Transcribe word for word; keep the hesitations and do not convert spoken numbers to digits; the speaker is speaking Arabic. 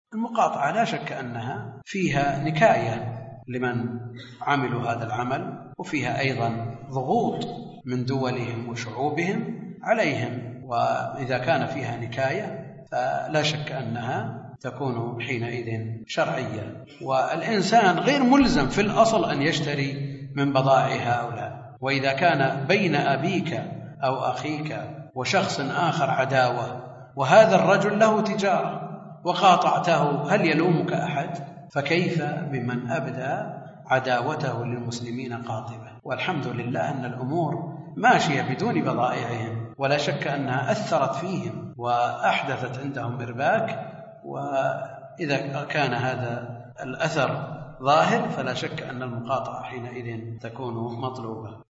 المقاطعة لا شك أنها فيها نكاية لمن عملوا هذا العمل، وفيها أيضا ضغوط من دولهم وشعوبهم عليهم، وإذا كان فيها نكاية فلا شك أنها تكون حينئذ شرعية. والإنسان غير ملزم في الأصل أن يشتري من بضائع هؤلاء. وإذا كان بين أبيك أو أخيك وشخص آخر عداوة، وهذا الرجل له تجارة وقاطعته، هل يلومك أحد؟ فكيف بمن أبدى عداوته للمسلمين قاطبة؟ والحمد لله أن الأمور ماشية بدون بضائعهم، ولا شك أنها أثرت فيهم وأحدثت عندهم إرباك. وإذا كان هذا الأثر ظاهر فلا شك أن المقاطعة حينئذ تكون مطلوبة.